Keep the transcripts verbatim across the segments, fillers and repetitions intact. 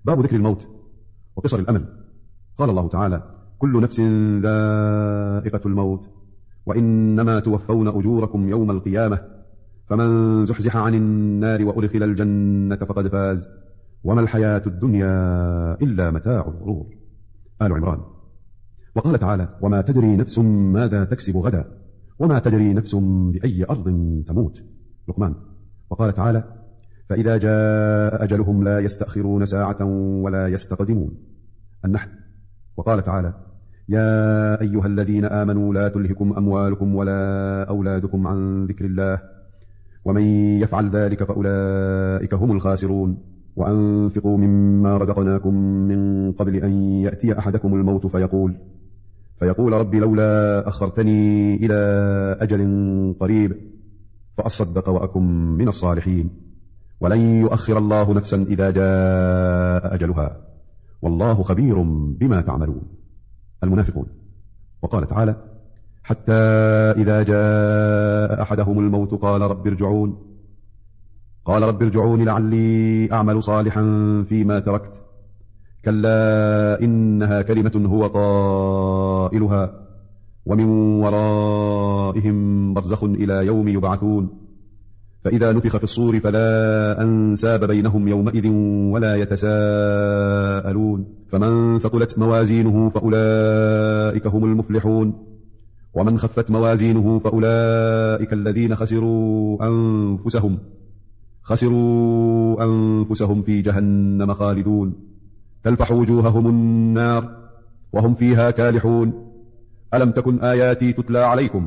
باب ذكر الموت وقصر الأمل. قال الله تعالى: كل نفس ذائقة الموت وإنما توفون أجوركم يوم القيامة فمن زحزح عن النار وأدخل الجنة فقد فاز وما الحياة الدنيا إلا متاع الغرور. آل عمران. وقال تعالى: وما تدري نفس ماذا تكسب غدا وما تدري نفس بأي أرض تموت. لقمان. وقال تعالى: فإذا جاء أجلهم لا يستأخرون ساعة ولا يستقدمون. النحل. وقال تعالى: يا أيها الذين آمنوا لا تلهكم أموالكم ولا أولادكم عن ذكر الله ومن يفعل ذلك فأولئك هم الخاسرون وأنفقوا مما رزقناكم من قبل أن يأتي أحدكم الموت فيقول فيقول رب لولا أخرتني إلى أجل قريب فأصدق وأكن من الصالحين ولن يؤخر الله نفسا إذا جاء أجلها والله خبير بما تعملون. المنافقون. وقال تعالى: حتى إذا جاء أحدهم الموت قال رب ارجعون قال رب ارجعون لعلي أعمل صالحا فيما تركت كلا إنها كلمة هو قائلها ومن ورائهم برزخ إلى يوم يبعثون فإذا نفخ في الصور فلا أنساب بينهم يومئذ ولا يتساءلون فمن ثقلت موازينه فأولئك هم المفلحون ومن خفت موازينه فأولئك الذين خسروا أنفسهم خسروا أنفسهم في جهنم خالدون تلفح وجوههم النار وهم فيها كالحون ألم تكن آياتي تتلى عليكم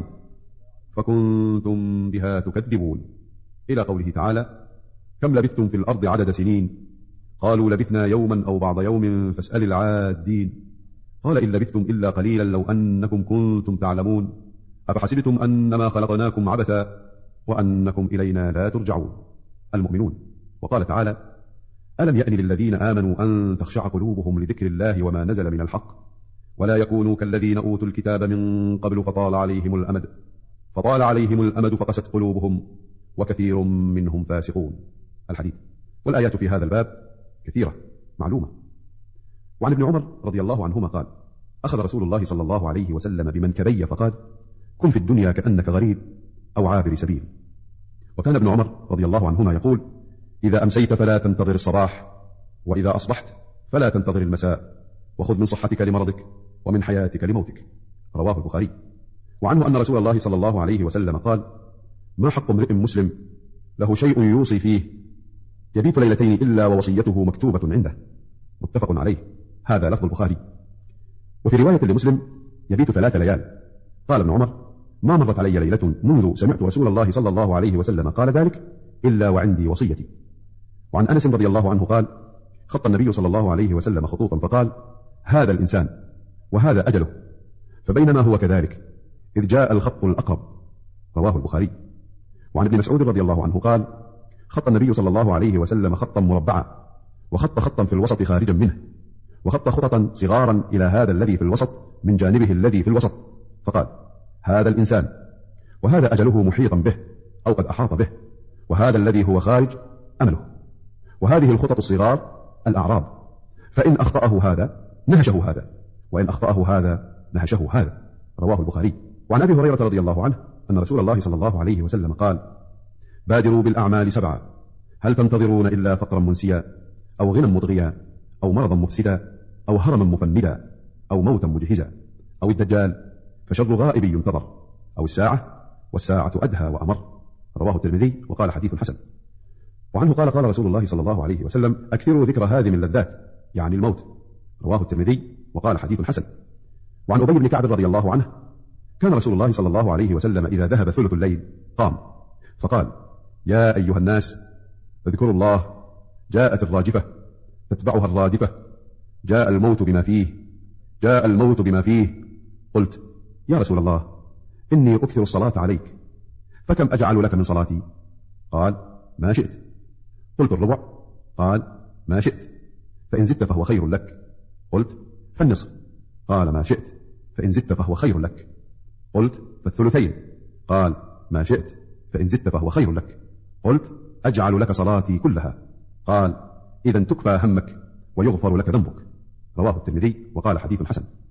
فكنتم بها تكذبون. إلى قوله تعالى: كم لبثتم في الأرض عدد سنين قالوا لبثنا يوما أو بعض يوم فاسأل العادين قال إن لبثتم إلا قليلا لو أنكم كنتم تعلمون أفحسبتم أنما خلقناكم عبثا وأنكم إلينا لا ترجعون. المؤمنون. وقال تعالى: ألم يأن للذين آمنوا أن تخشع قلوبهم لذكر الله وما نزل من الحق ولا يكونوا كالذين أوتوا الكتاب من قبل فطال عليهم الأمد فطال عليهم الأمد فقست قلوبهم وكثير منهم فاسقون. الحديث. والآيات في هذا الباب كثيرة معلومة. وعن ابن عمر رضي الله عنهما قال: أخذ رسول الله صلى الله عليه وسلم بمنكبي فقال: كن في الدنيا كأنك غريب أو عابر سبيل. وكان ابن عمر رضي الله عنهما يقول: إذا أمسيت فلا تنتظر الصباح وإذا أصبحت فلا تنتظر المساء وخذ من صحتك لمرضك ومن حياتك لموتك. رواه البخاري. وعنه أن رسول الله صلى الله عليه وسلم قال: ما حق امرئ مسلم له شيء يوصي فيه يبيت ليلتين إلا ووصيته مكتوبة عنده. متفق عليه. هذا لفظ البخاري. وفي رواية لمسلم: يبيت ثلاث ليال. قال ابن عمر: ما مرت علي ليلة منذ سمعت رسول الله صلى الله عليه وسلم قال ذلك إلا وعندي وصيتي. وعن أنس رضي الله عنه قال: خط النبي صلى الله عليه وسلم خطوطا فقال: هذا الإنسان وهذا أجله فبينما هو كذلك إذ جاء الخط الأقرب. رواه البخاري. وعن ابن مسعود رضي الله عنه قال: خط النبي صلى الله عليه وسلم خطا مربعا وخط خطا في الوسط خارجا منه وخط خططا صغارا إلى هذا الذي في الوسط من جانبه الذي في الوسط فقال: هذا الإنسان وهذا أجله محيطا به أو قد أحاط به وهذا الذي هو خارج أمله وهذه الخطط الصغار الأعراض فإن أخطأه هذا نهشه هذا وإن أخطأه هذا نهشه هذا. رواه البخاري. وعن أبي هريرة رضي الله عنه أن رسول الله صلى الله عليه وسلم قال: بادروا بالأعمال سبعة هل تنتظرون إلا فقرا منسيا أو غنى مطغيا أو مرضا مفسدا أو هرما مفندا أو موتا مجهزا أو الدجال فشر غائب ينتظر أو الساعة والساعة أدهى وأمر. رواه الترمذي وقال حديث حسن. وعنه قال: قال رسول الله صلى الله عليه وسلم: أكثروا ذكر هذه من اللذات يعني الموت. رواه الترمذي وقال حديث حسن. وعن أبي بن كعب رضي الله عنه كان رسول الله صلى الله عليه وسلم إذا ذهب ثلث الليل قام فقال: يا أيها الناس اذكروا الله جاءت الراجفة تتبعها الرادفة جاء الموت بما فيه جاء الموت بما فيه. قلت: يا رسول الله إني أكثر الصلاة عليك فكم أجعل لك من صلاتي؟ قال: ما شئت. قلت: الربع؟ قال: ما شئت، فإن زدت فهو خير لك. قلت: فالنصف؟ قال: ما شئت، فإن زدت فهو خير لك. قلت: فالثلثين؟ قال: ما شئت، فإن زدت فهو خير لك. قلت: أجعل لك صلاتي كلها. قال: إذن تكفى همك ويغفر لك ذنبك. رواه الترمذي وقال حديث حسن.